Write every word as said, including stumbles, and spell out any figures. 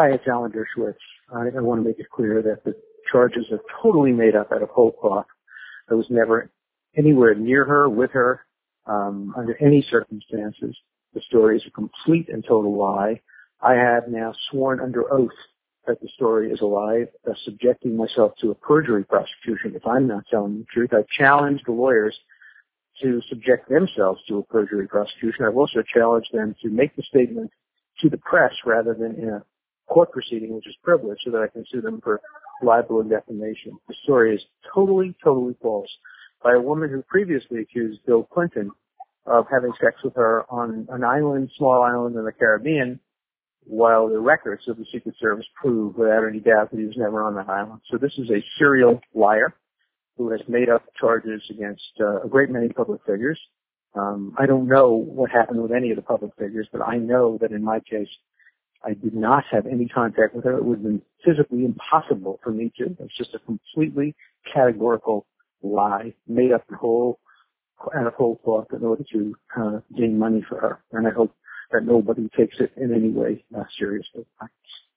Hi, it's Alan Dershowitz. I, I want to make it clear that the charges are totally made up out of whole cloth. I was never anywhere near her, with her, um, under any circumstances. The story is a complete and total lie. I have now sworn under oath that the story is a lie, thus subjecting myself to a perjury prosecution if I'm not telling the truth. I've challenged the lawyers to subject themselves to a perjury prosecution. I've also challenged them to make the statement to the press rather than in a court proceeding, which is privileged, so that I can sue them for libel and defamation. The story is totally, totally false by a woman who previously accused Bill Clinton of having sex with her on an island, small island in the Caribbean, while the records of the Secret Service prove without any doubt that he was never on that island. So this is a serial liar who has made up charges against uh, a great many public figures. Um, I don't know what happened with any of the public figures, but I know that in my case, I did not have any contact with her. It would have been physically impossible for me to. It's just a completely categorical lie made up in whole, out of whole cloth in order to uh, gain money for her. And I hope that nobody takes it in any way uh, seriously.